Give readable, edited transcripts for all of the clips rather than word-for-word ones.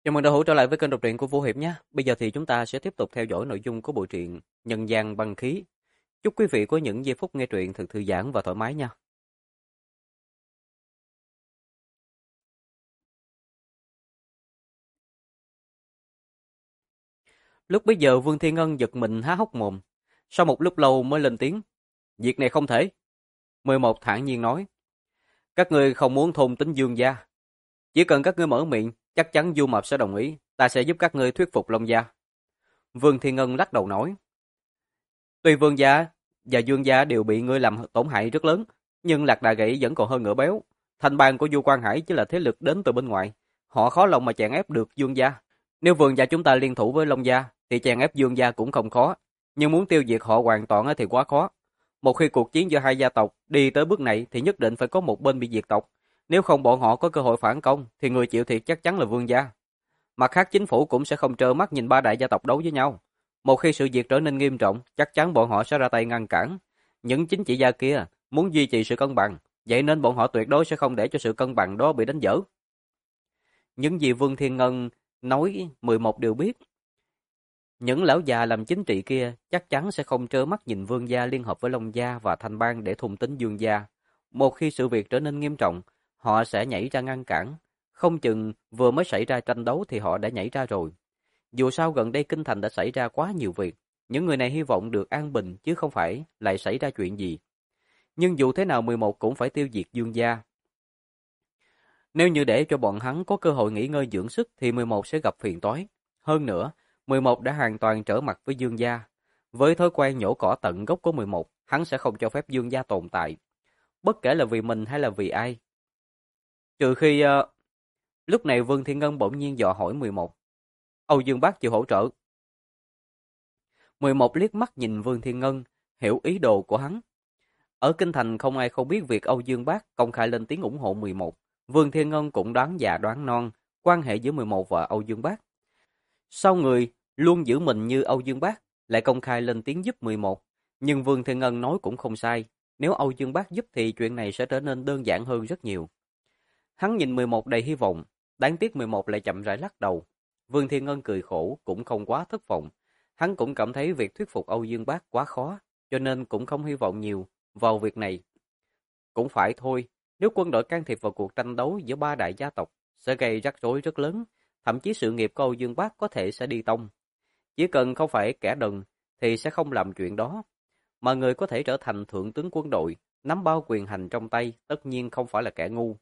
Chào mừng đã hữu trở lại với kênh đọc truyện của Vũ Hiệp nhé. Bây giờ thì chúng ta sẽ tiếp tục theo dõi nội dung của bộ truyện Nhân gian băng khí. Chúc quý vị có những giây phút nghe truyện thật thư giãn và thoải mái nha. Lúc bấy giờ Vương Thiên Ngân giật mình há hốc mồm. Sau một lúc lâu mới lên tiếng. Việc này không thể. 11 thản nhiên nói. Các ngươi không muốn thôn tính Dương gia. Chỉ cần các ngươi mở miệng, chắc chắn Du Mập sẽ đồng ý. Ta sẽ giúp các ngươi thuyết phục Long gia. Vương Thiên Ngân lắc đầu nói. Tuy Vương gia và Dương gia đều bị ngươi làm tổn hại rất lớn, nhưng Lạc Đà Gãy vẫn còn hơn ngựa béo. Thành bang của Du Quan Hải chỉ là thế lực đến từ bên ngoài, họ khó lòng mà chèn ép được Dương gia. Nếu Vương gia chúng ta liên thủ với Long gia thì chèn ép Dương gia cũng không khó, nhưng muốn tiêu diệt họ hoàn toàn thì quá khó. Một khi cuộc chiến giữa hai gia tộc đi tới bước này thì nhất định phải có một bên bị diệt tộc, nếu không bọn họ có cơ hội phản công thì người chịu thiệt chắc chắn là Vương gia. Mặt khác chính phủ cũng sẽ không trơ mắt nhìn ba đại gia tộc đấu với nhau. Một khi sự việc trở nên nghiêm trọng, chắc chắn bọn họ sẽ ra tay ngăn cản. Những chính trị gia kia muốn duy trì sự cân bằng, vậy nên bọn họ tuyệt đối sẽ không để cho sự cân bằng đó bị đánh vỡ. Những gì Vương Thiên Ngân nói 11 đều biết. Những lão già làm chính trị kia chắc chắn sẽ không trơ mắt nhìn Vương gia liên hợp với Long gia và Thanh bang để thôn tính Dương gia. Một khi sự việc trở nên nghiêm trọng, họ sẽ nhảy ra ngăn cản. Không chừng vừa mới xảy ra tranh đấu thì họ đã nhảy ra rồi. Dù sao gần đây kinh thành đã xảy ra quá nhiều việc, những người này hy vọng được an bình chứ không phải lại xảy ra chuyện gì. Nhưng dù thế nào 11 cũng phải tiêu diệt Dương gia. Nếu như để cho bọn hắn có cơ hội nghỉ ngơi dưỡng sức thì 11 sẽ gặp phiền toái. Hơn nữa, 11 đã hoàn toàn trở mặt với Dương gia. Với thói quen nhổ cỏ tận gốc của 11, hắn sẽ không cho phép Dương gia tồn tại. Bất kể là vì mình hay là vì ai. Trừ khi... Lúc này Vương Thiên Ngân bỗng nhiên dò hỏi 11. Âu Dương Bác chịu hỗ trợ. 11 liếc mắt nhìn Vương Thiên Ngân, hiểu ý đồ của hắn. Ở Kinh Thành không ai không biết việc Âu Dương Bác công khai lên tiếng ủng hộ 11. Vương Thiên Ngân cũng đoán già đoán non quan hệ giữa 11 và Âu Dương Bác. Sao người luôn giữ mình như Âu Dương Bác lại công khai lên tiếng giúp 11? Nhưng Vương Thiên Ngân nói cũng không sai. Nếu Âu Dương Bác giúp thì chuyện này sẽ trở nên đơn giản hơn rất nhiều. Hắn nhìn 11 đầy hy vọng, đáng tiếc 11 lại chậm rãi lắc đầu. Vương Thiên Ngân cười khổ cũng không quá thất vọng. Hắn cũng cảm thấy việc thuyết phục Âu Dương Bác quá khó, cho nên cũng không hy vọng nhiều vào việc này. Cũng phải thôi, nếu quân đội can thiệp vào cuộc tranh đấu giữa ba đại gia tộc, sẽ gây rắc rối rất lớn, thậm chí sự nghiệp của Âu Dương Bác có thể sẽ đi tông. Chỉ cần không phải kẻ đần, thì sẽ không làm chuyện đó. Mà người có thể trở thành thượng tướng quân đội, nắm bao quyền hành trong tay, tất nhiên không phải là kẻ ngu.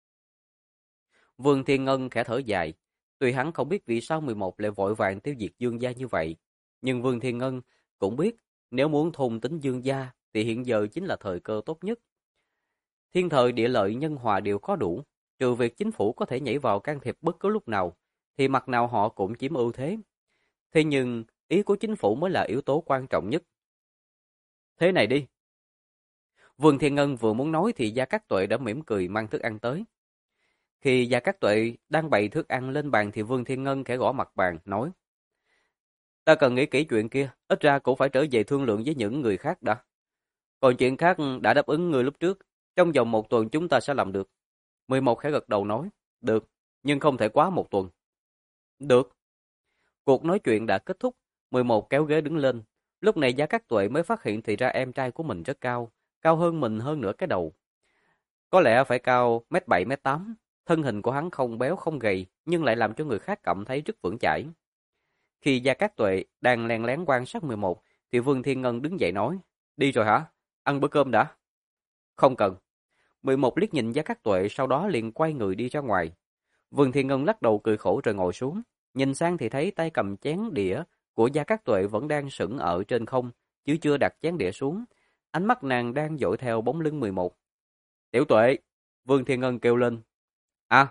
Vương Thiên Ngân khẽ thở dài, tuy hắn không biết vì sao 11 lại vội vàng tiêu diệt Dương gia như vậy, nhưng Vương Thiên Ngân cũng biết nếu muốn thôn tính Dương gia thì hiện giờ chính là thời cơ tốt nhất. Thiên thời địa lợi nhân hòa đều có đủ, trừ việc chính phủ có thể nhảy vào can thiệp bất cứ lúc nào, thì mặt nào họ cũng chiếm ưu thế. Thế nhưng ý của chính phủ mới là yếu tố quan trọng nhất. Thế này đi. Vương Thiên Ngân vừa muốn nói thì Gia Cát Tuệ đã mỉm cười mang thức ăn tới. Khi Gia Cát Tuệ đang bày thức ăn lên bàn thì Vương Thiên Ngân khẽ gõ mặt bàn, nói: Ta cần nghĩ kỹ chuyện kia, ít ra cũng phải trở về thương lượng với những người khác đã. Còn chuyện khác đã đáp ứng người lúc trước, trong vòng 1 tuần chúng ta sẽ làm được. 11 khẽ gật đầu nói: Được, nhưng không thể quá 1 tuần. Được. Cuộc nói chuyện đã kết thúc, 11 kéo ghế đứng lên. Lúc này Gia Cát Tuệ mới phát hiện thì ra em trai của mình rất cao, cao hơn mình hơn nửa cái đầu. Có lẽ phải cao 1m7, 1m8. Thân hình của hắn không béo không gầy, nhưng lại làm cho người khác cảm thấy rất vững chãi. Khi Gia Cát Tuệ đang len lén quan sát 11, thì Vương Thiên Ngân đứng dậy nói: Đi rồi hả? Ăn bữa cơm đã. Không cần. 11 liếc nhìn Gia Cát Tuệ, sau đó liền quay người đi ra ngoài. Vương Thiên Ngân lắc đầu cười khổ rồi ngồi xuống. Nhìn sang thì thấy tay cầm chén đĩa của Gia Cát Tuệ vẫn đang sững ở trên không, chứ chưa đặt chén đĩa xuống. Ánh mắt nàng đang dõi theo bóng lưng 11. Tiểu Tuệ! Vương Thiên Ngân kêu lên. À!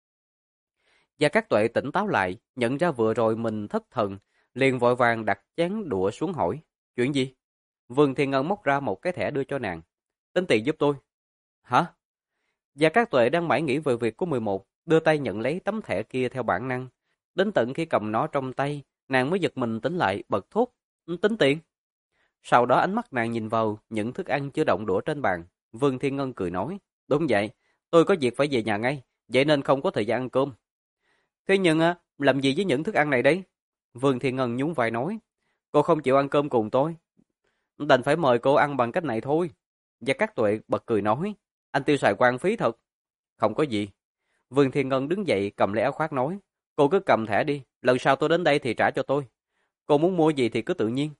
Gia Cát Tuệ tỉnh táo lại, nhận ra vừa rồi mình thất thần, liền vội vàng đặt chén đũa xuống hỏi. Chuyện gì? Vương Thiên Ngân móc ra một cái thẻ đưa cho nàng. Tính tiền giúp tôi. Hả? Gia Cát Tuệ đang mải nghĩ về việc của 11, đưa tay nhận lấy tấm thẻ kia theo bản năng. Đến tận khi cầm nó trong tay, nàng mới giật mình tỉnh lại, bật thốt. Tính tiền. Sau đó ánh mắt nàng nhìn vào những thức ăn chưa động đũa trên bàn. Vương Thiên Ngân cười nói. Đúng vậy, tôi có việc phải về nhà ngay, vậy nên không có thời gian ăn cơm. Thế nhưng Làm gì với những thức ăn này đấy? Vương Thiên Ngân nhún vai nói. Cô không chịu ăn cơm cùng tôi. Đành phải mời cô ăn bằng cách này thôi. Gia Cát Tuệ bật cười nói. Anh tiêu xài quan phí thật. Không có gì. Vương Thiên Ngân đứng dậy cầm lấy áo khoác nói. Cô cứ cầm thẻ đi. Lần sau tôi đến đây thì trả cho tôi. Cô muốn mua gì thì cứ tự nhiên.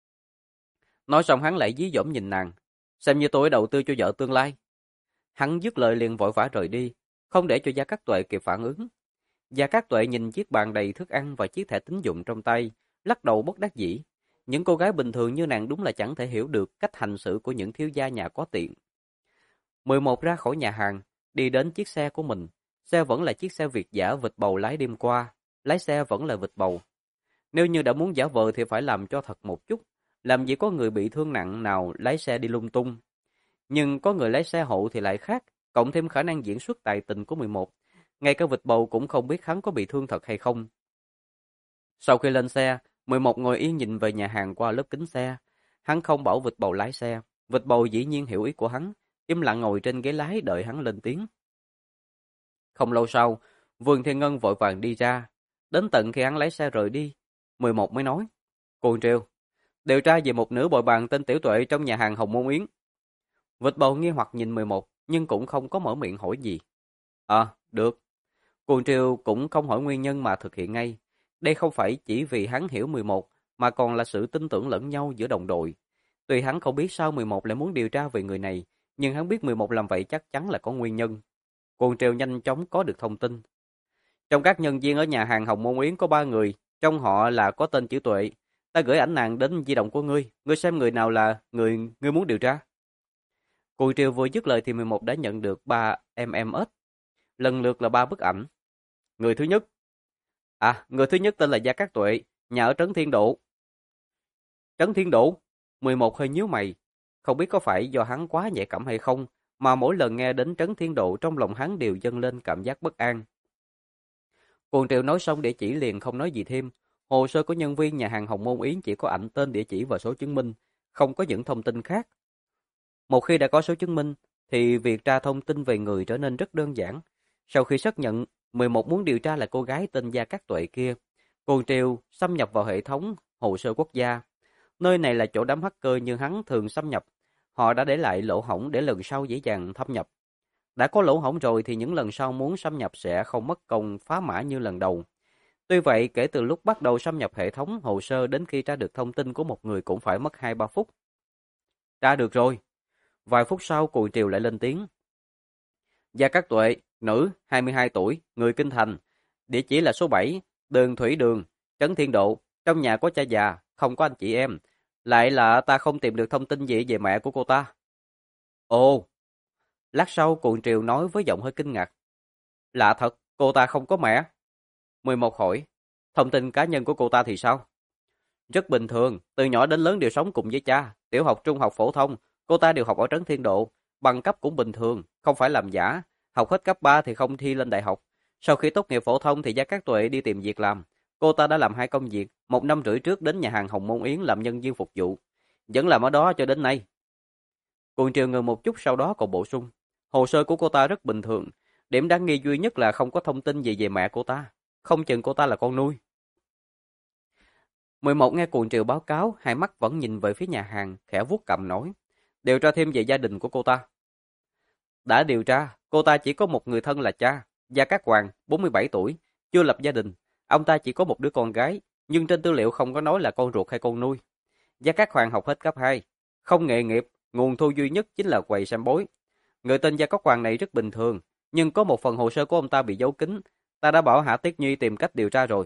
Nói xong hắn lại dí dỏm nhìn nàng. Xem như tôi đầu tư cho vợ tương lai. Hắn dứt lời liền vội vã rời đi. Không để cho Gia Cát Tuệ kịp phản ứng. Gia Cát Tuệ nhìn chiếc bàn đầy thức ăn và chiếc thẻ tín dụng trong tay, lắc đầu bất đắc dĩ. Những cô gái bình thường như nàng đúng là chẳng thể hiểu được cách hành xử của những thiếu gia nhà có tiền. 11 ra khỏi nhà hàng, đi đến chiếc xe của mình. Xe vẫn là chiếc xe Việt giả vịt bầu lái đêm qua. Lái xe vẫn là vịt bầu. Nếu như đã muốn giả vờ thì phải làm cho thật một chút. Làm gì có người bị thương nặng nào lái xe đi lung tung. Nhưng có người lái xe hộ thì lại khác, cộng thêm khả năng diễn xuất tài tình của 11. Ngay cả vịt bầu cũng không biết hắn có bị thương thật hay không. Sau khi lên xe, 11 ngồi yên nhìn về nhà hàng qua lớp kính xe. Hắn không bảo vịt bầu lái xe. Vịt bầu dĩ nhiên hiểu ý của hắn, im lặng ngồi trên ghế lái đợi hắn lên tiếng. Không lâu sau, Vương Thiên Ngân vội vàng đi ra. Đến tận khi hắn lái xe rời đi, 11 mới nói. Cô Triều, điều tra về một nữ bồi bàn tên Tiểu Tuệ trong nhà hàng Hồng Môn Yến. Vịt bầu nghi hoặc nhìn 11, nhưng cũng không có mở miệng hỏi gì. Được. Cuồng Triều cũng không hỏi nguyên nhân mà thực hiện ngay. Đây không phải chỉ vì hắn hiểu 11, mà còn là sự tin tưởng lẫn nhau giữa đồng đội. Tuy hắn không biết sao 11 lại muốn điều tra về người này, nhưng hắn biết 11 làm vậy chắc chắn là có nguyên nhân. Cuồng Triều nhanh chóng có được thông tin. Trong các nhân viên ở nhà hàng Hồng Môn Yến có 3 người, trong họ là có tên chữ Tuệ. Ta gửi ảnh nàng đến di động của ngươi xem người nào là người ngươi muốn điều tra. Cuồng Triều vừa dứt lời thì 11 đã nhận được 3 MMS, lần lượt là 3 bức ảnh. Người thứ nhất. Người thứ nhất tên là Gia Cát Tuệ, nhà ở Trấn Thiên Độ. Trấn Thiên Độ? 11 hơi nhíu mày. Không biết có phải do hắn quá nhạy cảm hay không, mà mỗi lần nghe đến Trấn Thiên Độ trong lòng hắn đều dâng lên cảm giác bất an. Cuồng Triều nói xong địa chỉ liền không nói gì thêm. Hồ sơ của nhân viên nhà hàng Hồng Môn Yến chỉ có ảnh tên, địa chỉ và số chứng minh, không có những thông tin khác. Một khi đã có số chứng minh, thì việc tra thông tin về người trở nên rất đơn giản. Sau khi xác nhận 11 muốn điều tra là cô gái tên Gia Cát Tuệ kia, Cuồng Triều xâm nhập vào hệ thống hồ sơ quốc gia. Nơi này là chỗ đám hacker như hắn thường xâm nhập. Họ đã để lại lỗ hổng để lần sau dễ dàng thâm nhập. Đã có lỗ hổng rồi thì những lần sau muốn xâm nhập sẽ không mất công phá mã như lần đầu. Tuy vậy, kể từ lúc bắt đầu xâm nhập hệ thống hồ sơ đến khi tra được thông tin của một người cũng phải mất 2-3 phút. Tra được rồi. Vài phút sau, Cuồng Triều lại lên tiếng. Gia Cát Tuệ, nữ, 22 tuổi, người Kinh Thành. Địa chỉ là số 7, đường Thủy Đường, Trấn Thiên Độ. Trong nhà có cha già, không có anh chị em. Lại là ta không tìm được thông tin gì về mẹ của cô ta. Ồ! Lát sau, Cuồng Triều nói với giọng hơi kinh ngạc. Lạ thật, cô ta không có mẹ. 11 hỏi. Thông tin cá nhân của cô ta thì sao? Rất bình thường, từ nhỏ đến lớn đều sống cùng với cha. Tiểu học, trung học, phổ thông, cô ta đều học ở Trấn Thiên Độ. Bằng cấp cũng bình thường, không phải làm giả. Học hết cấp 3 thì không thi lên đại học. Sau khi tốt nghiệp phổ thông thì Gia Cát Tuệ đi tìm việc làm. Cô ta đã làm 2 công việc, 1 năm rưỡi trước đến nhà hàng Hồng Môn Yến làm nhân viên phục vụ. Vẫn làm ở đó cho đến nay. Cuồng Triều ngừng một chút sau đó còn bổ sung. Hồ sơ của cô ta rất bình thường. Điểm đáng nghi duy nhất là không có thông tin gì về mẹ cô ta. Không chừng cô ta là con nuôi. 11 nghe Cuồng Triều báo cáo, hai mắt vẫn nhìn về phía nhà hàng, khẽ vuốt cằm nói. Điều tra thêm về gia đình của cô ta. Đã điều tra, cô ta chỉ có một người thân là cha, Gia Cát Hoàng, 47 tuổi, chưa lập gia đình. Ông ta chỉ có một đứa con gái, nhưng trên tư liệu không có nói là con ruột hay con nuôi. Gia Cát Hoàng học hết cấp 2, không nghề nghiệp, nguồn thu duy nhất chính là quầy xem bói. Người tên Gia Cát Hoàng này rất bình thường, nhưng có một phần hồ sơ của ông ta bị giấu kín. Ta đã bảo Hạ Tuyết Nhi tìm cách điều tra rồi.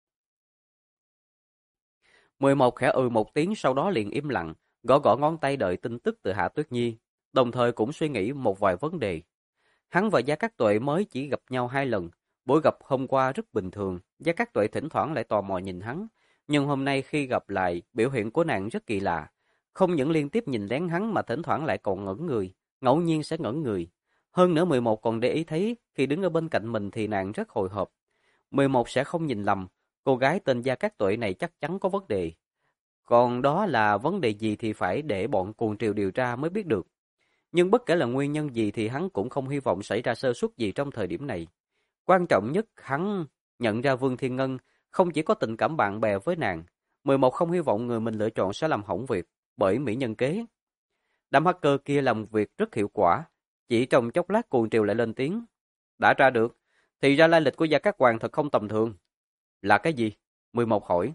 11 khẽ một tiếng sau đó liền im lặng, gõ gõ ngón tay đợi tin tức từ Hạ Tuyết Nhi, đồng thời cũng suy nghĩ một vài vấn đề. Hắn và Gia Cát Tuệ mới chỉ gặp nhau 2 lần, buổi gặp hôm qua rất bình thường, Gia Cát Tuệ thỉnh thoảng lại tò mò nhìn hắn, nhưng hôm nay khi gặp lại, biểu hiện của nàng rất kỳ lạ, không những liên tiếp nhìn lén hắn mà thỉnh thoảng lại còn ngẩn người, ngẫu nhiên sẽ ngẩn người. Hơn nữa 11 còn để ý thấy, khi đứng ở bên cạnh mình thì nàng rất hồi hộp. 11 sẽ không nhìn lầm, cô gái tên Gia Cát Tuệ này chắc chắn có vấn đề. Còn đó là vấn đề gì thì phải để bọn Cuồng Triều điều tra mới biết được. Nhưng bất kể là nguyên nhân gì thì hắn cũng không hy vọng xảy ra sơ suất gì trong thời điểm này. Quan trọng nhất hắn nhận ra Vương Thiên Ngân không chỉ có tình cảm bạn bè với nàng. 11 không hy vọng người mình lựa chọn sẽ làm hỏng việc bởi mỹ nhân kế. Đám hacker kia làm việc rất hiệu quả. Chỉ trong chốc lát Cuồng Triều lại lên tiếng. Đã tra được. Thì ra lai lịch của Gia Cát Hoàng thật không tầm thường. Là cái gì? 11 hỏi.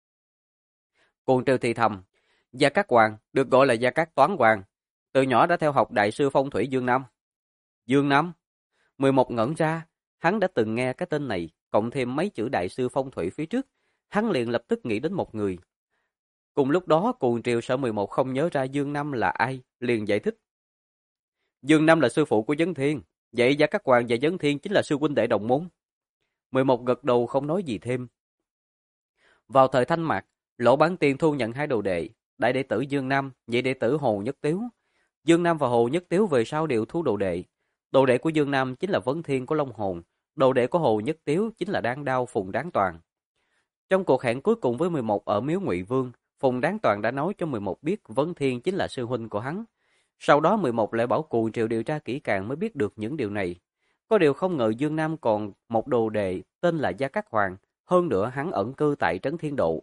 Cuồng Triều thì thầm. Gia Cát Hoàng được gọi là Gia Cát Toán Hoàng. Từ nhỏ đã theo học đại sư phong thủy Dương Nam. Dương Nam? 11 ngẩn ra. Hắn đã từng nghe cái tên này, cộng thêm mấy chữ đại sư phong thủy phía trước. Hắn liền lập tức nghĩ đến một người. Cùng lúc đó, Cuồng Triều sợ 11 không nhớ ra Dương Nam là ai, liền giải thích. Dương Nam là sư phụ của Vấn Thiên, vậy Gia Cát Hoàng và Vấn Thiên chính là sư huynh đệ đồng môn. 11 gật đầu không nói gì thêm. Vào thời Thanh Mạc, Lỗ Bán Tiên thu nhận 2 đồ đệ, đại đệ tử Dương Nam, nhị đệ tử Hồ Nhất Tiếu. Dương Nam và Hồ Nhất Tiếu về sau đều thu đồ đệ. Đồ đệ của Dương Nam chính là Vấn Thiên của Long Hồn, đồ đệ của Hồ Nhất Tiếu chính là Đan Đao Phùng Đáng Toàn. Trong cuộc hẹn cuối cùng với 11 ở miếu Ngụy Vương, Phùng Đáng Toàn đã nói cho 11 biết Vấn Thiên chính là sư huynh của hắn. Sau đó 11 lại bảo Cuồng Triều điều tra kỹ càng mới biết được những điều này. Có điều không ngờ Dương Nam còn một đồ đệ tên là Gia Cát Hoàng, hơn nữa hắn ẩn cư tại Trấn Thiên Độ.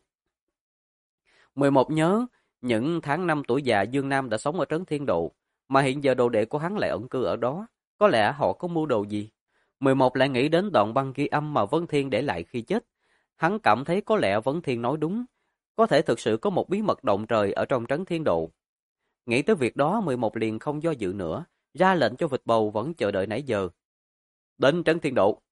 11 nhớ, những tháng năm tuổi già Dương Nam đã sống ở Trấn Thiên Độ, mà hiện giờ đồ đệ của hắn lại ẩn cư ở đó. Có lẽ họ có mưu đồ gì? 11 lại nghĩ đến đoạn băng ghi âm mà Vấn Thiên để lại khi chết. Hắn cảm thấy có lẽ Vấn Thiên nói đúng. Có thể thực sự có một bí mật động trời ở trong Trấn Thiên Độ. Nghĩ tới việc đó, 11 liền không do dự nữa, ra lệnh cho Vịt Bầu vẫn chờ đợi nãy giờ. Đến Trấn Thiên Độ.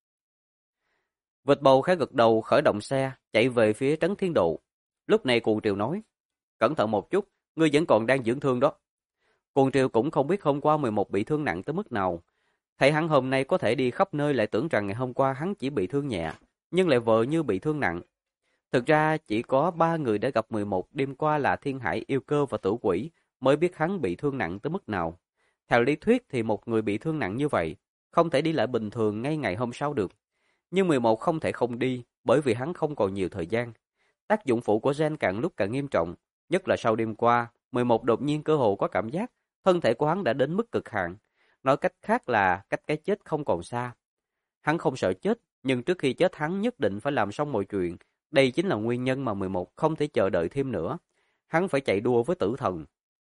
Vịt Bầu khẽ gật đầu khởi động xe, chạy về phía Trấn Thiên Độ. Lúc này Cuồng Triều nói, cẩn thận một chút, ngươi vẫn còn đang dưỡng thương đó. Cuồng Triều cũng không biết hôm qua 11 bị thương nặng tới mức nào. Thấy hắn hôm nay có thể đi khắp nơi lại tưởng rằng ngày hôm qua hắn chỉ bị thương nhẹ, nhưng lại vợ như bị thương nặng. Thực ra chỉ có 3 người đã gặp 11 đêm qua là Thiên Hải, Yêu Cơ và Tử Quỷ mới biết hắn bị thương nặng tới mức nào. Theo lý thuyết thì một người bị thương nặng như vậy không thể đi lại bình thường ngay ngày hôm sau được. Nhưng 11 không thể không đi bởi vì hắn không còn nhiều thời gian. Tác dụng phụ của gen càng lúc càng nghiêm trọng, nhất là sau đêm qua, 11 đột nhiên cơ hồ có cảm giác thân thể của hắn đã đến mức cực hạn. Nói cách khác là cách cái chết không còn xa. Hắn không sợ chết, nhưng trước khi chết hắn nhất định phải làm xong mọi chuyện. Đây chính là nguyên nhân mà 11 không thể chờ đợi thêm nữa. Hắn phải chạy đua với tử thần.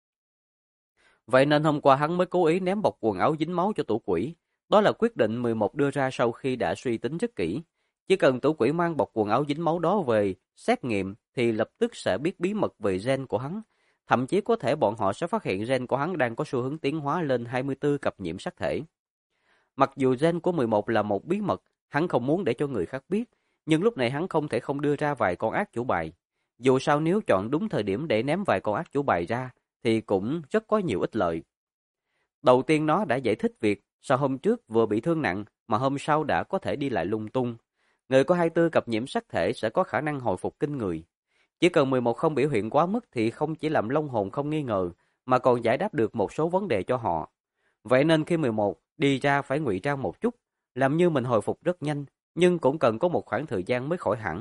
Vậy nên hôm qua hắn mới cố ý ném bọc quần áo dính máu cho Tử Quỷ. Đó là quyết định 11 đưa ra sau khi đã suy tính rất kỹ. Chỉ cần Tử Quỷ mang bọc quần áo dính máu đó về xét nghiệm thì lập tức sẽ biết bí mật về gen của hắn. Thậm chí có thể bọn họ sẽ phát hiện gen của hắn đang có xu hướng tiến hóa lên 24 cặp nhiễm sắc thể. Mặc dù gen của 11 là một bí mật, hắn không muốn để cho người khác biết, nhưng lúc này hắn không thể không đưa ra vài con ác chủ bài. Dù sao nếu chọn đúng thời điểm để ném vài con ác chủ bài ra, thì cũng rất có nhiều ích lợi. Đầu tiên nó đã giải thích việc sao hôm trước vừa bị thương nặng mà hôm sau đã có thể đi lại lung tung. Người có 24 cặp nhiễm sắc thể sẽ có khả năng hồi phục kinh người. Chỉ cần 11 không biểu hiện quá mức thì không chỉ làm Long Hồn không nghi ngờ, mà còn giải đáp được một số vấn đề cho họ. Vậy nên khi 11 đi ra phải ngụy trang một chút, làm như mình hồi phục rất nhanh, nhưng cũng cần có một khoảng thời gian mới khỏi hẳn.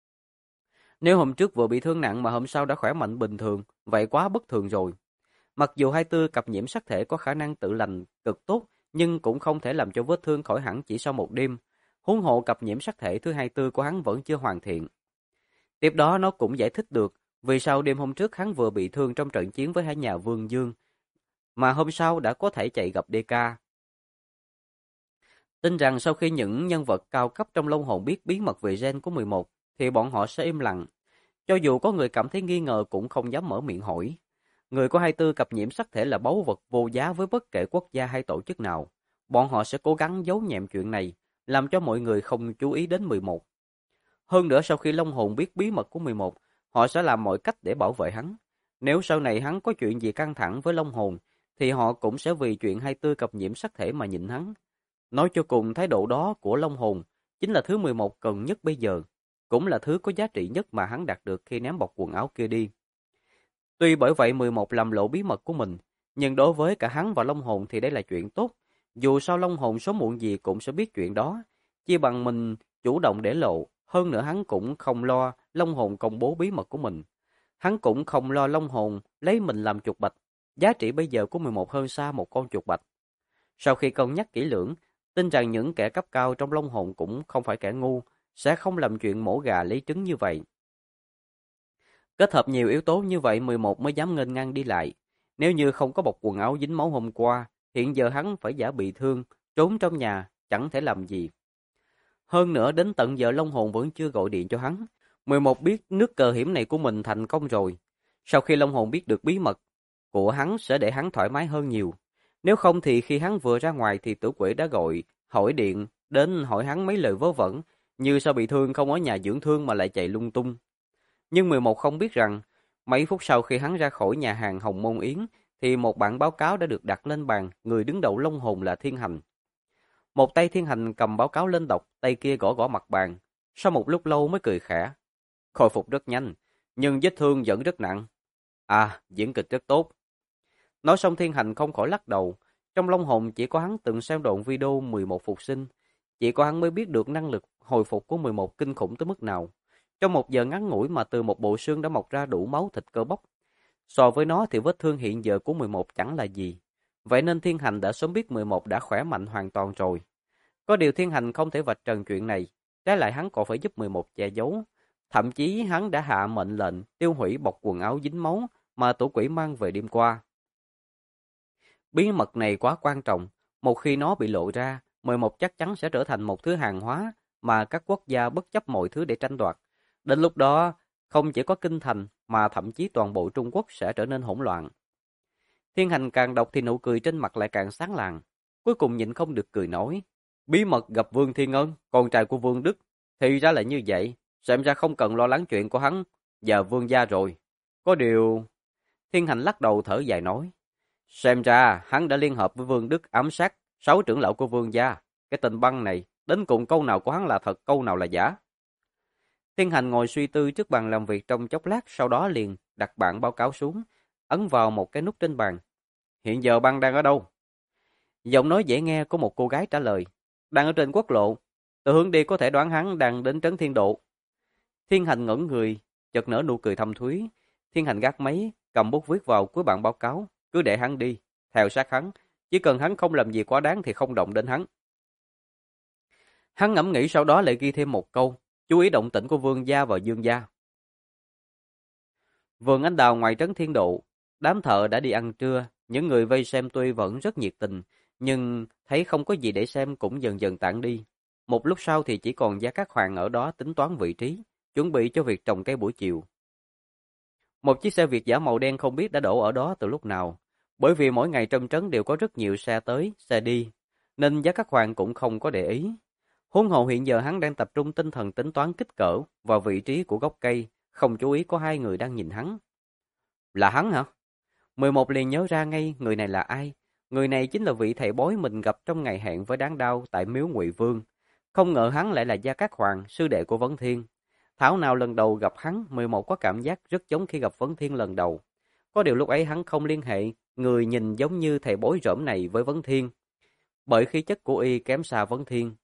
Nếu hôm trước vừa bị thương nặng mà hôm sau đã khỏe mạnh bình thường, vậy quá bất thường rồi. Mặc dù 24 cặp nhiễm sắc thể có khả năng tự lành cực tốt, nhưng cũng không thể làm cho vết thương khỏi hẳn chỉ sau một đêm. Huống hộ cặp nhiễm sắc thể thứ 24 của hắn vẫn chưa hoàn thiện. Tiếp đó nó cũng giải thích được vì sao đêm hôm trước hắn vừa bị thương trong trận chiến với hai nhà Vương Dương, mà hôm sau đã có thể chạy gặp DK. Tin rằng sau khi những nhân vật cao cấp trong Long Hồn biết bí mật về gen của 11, thì bọn họ sẽ im lặng. Cho dù có người cảm thấy nghi ngờ cũng không dám mở miệng hỏi. Người có 24 cặp nhiễm sắc thể là báu vật vô giá với bất kể quốc gia hay tổ chức nào. Bọn họ sẽ cố gắng giấu nhẹm chuyện này, làm cho mọi người không chú ý đến 11. Hơn nữa sau khi Long Hồn biết bí mật của 11, họ sẽ làm mọi cách để bảo vệ hắn. Nếu sau này hắn có chuyện gì căng thẳng với Long Hồn, thì họ cũng sẽ vì chuyện 24 cặp nhiễm sắc thể mà nhịn hắn. Nói cho cùng, thái độ đó của Long Hồn chính là thứ 11 cần nhất bây giờ, cũng là thứ có giá trị nhất mà hắn đạt được khi ném bọc quần áo kia đi. Tuy bởi vậy 11 làm lộ bí mật của mình, nhưng đối với cả hắn và Long Hồn thì đây là chuyện tốt. Dù sao Long Hồn sớm muộn gì cũng sẽ biết chuyện đó, chia bằng mình chủ động để lộ. Hơn nữa hắn cũng không lo Long Hồn công bố bí mật của mình. Hắn cũng không lo Long Hồn lấy mình làm chuột bạch. Giá trị bây giờ của 11 hơn xa một con chuột bạch. Sau khi cân nhắc kỹ lưỡng, tin rằng những kẻ cấp cao trong Long Hồn cũng không phải kẻ ngu. sẽ không làm chuyện mổ gà lấy trứng như vậy. Kết hợp nhiều yếu tố như vậy 11 mới dám nghênh ngang đi lại. Nếu như không có bọc quần áo dính máu hôm qua, hiện giờ hắn phải giả bị thương, trốn trong nhà, chẳng thể làm gì. Hơn nữa đến tận giờ Long Hồn vẫn chưa gọi điện cho hắn. 11 biết nước cờ hiểm này của mình thành công rồi. Sau khi Long Hồn biết được bí mật của hắn sẽ để hắn thoải mái hơn nhiều. Nếu không thì khi hắn vừa ra ngoài thì tử quỷ đã gọi, hỏi điện, đến hỏi hắn mấy lời vớ vẩn, như sao bị thương không ở nhà dưỡng thương mà lại chạy lung tung. Nhưng 11 không biết rằng, mấy phút sau khi hắn ra khỏi nhà hàng Hồng Môn Yến, thì một bản báo cáo đã được đặt lên bàn, người đứng đầu Long Hồn là Thiên Hành. Một tay Thiên Hành cầm báo cáo lên đọc, tay kia gõ gõ mặt bàn. Sau một lúc lâu mới cười khẽ. Khôi phục rất nhanh, nhưng vết thương vẫn rất nặng. À, diễn kịch rất tốt. Nói xong Thiên Hành không khỏi lắc đầu. Trong Long Hồn chỉ có hắn từng xem đoạn video 11 phục sinh. Chỉ có hắn mới biết được năng lực hồi phục của 11 kinh khủng tới mức nào. Trong một giờ ngắn ngủi mà từ một bộ xương đã mọc ra đủ máu thịt cơ bắp. So với nó thì vết thương hiện giờ của 11 chẳng là gì. Vậy nên Thiên Hành đã sớm biết 11 đã khỏe mạnh hoàn toàn rồi. Có điều Thiên Hành không thể vạch trần chuyện này. Trái lại hắn còn phải giúp 11 che giấu. Thậm chí hắn đã hạ mệnh lệnh tiêu hủy bọc quần áo dính máu mà tổ quỷ mang về đêm qua. Bí mật này quá quan trọng. Một khi nó bị lộ ra, 11 chắc chắn sẽ trở thành một thứ hàng hóa mà các quốc gia bất chấp mọi thứ để tranh đoạt. Đến lúc đó, không chỉ có kinh thành mà thậm chí toàn bộ Trung Quốc sẽ trở nên hỗn loạn. Thiên Hành càng đọc thì nụ cười trên mặt lại càng sáng lạng. Cuối cùng nhịn không được cười nói. Bí mật gặp Vương Thiên Ân, con trai của Vương Đức. Thì ra là như vậy. Xem ra không cần lo lắng chuyện của hắn và Vương gia rồi. Có điều... Thiên Hành lắc đầu thở dài nói. Xem ra hắn đã liên hợp với Vương Đức ám sát 6 trưởng lão của Vương gia. Cái tên băng này, đến cùng câu nào của hắn là thật, câu nào là giả. Thiên Hành ngồi suy tư trước bàn làm việc trong chốc lát, sau đó liền đặt bản báo cáo xuống, ấn vào một cái nút trên bàn. Hiện giờ băng đang ở đâu? Giọng nói dễ nghe của một cô gái trả lời. Đang ở trên quốc lộ. Từ hướng đi có thể đoán hắn đang đến Trấn Thiên Độ. Thiên Hành ngẩn người, chợt nở nụ cười thâm thúy. Thiên Hành gác máy, cầm bút viết vào cuối bản báo cáo. Cứ để hắn đi, theo sát hắn. Chỉ cần hắn không làm gì quá đáng thì không động đến hắn. Hắn ngẫm nghĩ sau đó lại ghi thêm một câu. Chú ý động tĩnh của Vương gia và Dương gia. Vườn Anh Đào ngoài Trấn Thiên Độ. Đám thợ đã đi ăn trưa. Những người vây xem tuy vẫn rất nhiệt tình, nhưng thấy không có gì để xem cũng dần dần tản đi. Một lúc sau thì chỉ còn Gia Cát Hoàng ở đó tính toán vị trí, chuẩn bị cho việc trồng cây buổi chiều. Một chiếc xe Việt dã màu đen không biết đã đổ ở đó từ lúc nào, bởi vì mỗi ngày trong trấn đều có rất nhiều xe tới, xe đi, nên Gia Cát Hoàng cũng không có để ý. Huống hồ hiện giờ hắn đang tập trung tinh thần tính toán kích cỡ vào vị trí của gốc cây, không chú ý có hai người đang nhìn hắn. Là hắn hả? 11 liền nhớ ra ngay người này là ai. Người này chính là vị thầy bói mình gặp trong ngày hẹn với Đáng Đao tại miếu Ngụy Vương. Không ngờ hắn lại là Gia Cát Hoàng, sư đệ của Vấn Thiên. Thảo nào lần đầu gặp hắn, 11 có cảm giác rất giống khi gặp Vấn Thiên lần đầu. Có điều lúc ấy hắn không liên hệ người nhìn giống như thầy bói rỗm này với Vấn Thiên, bởi khí chất của y kém xa Vấn Thiên.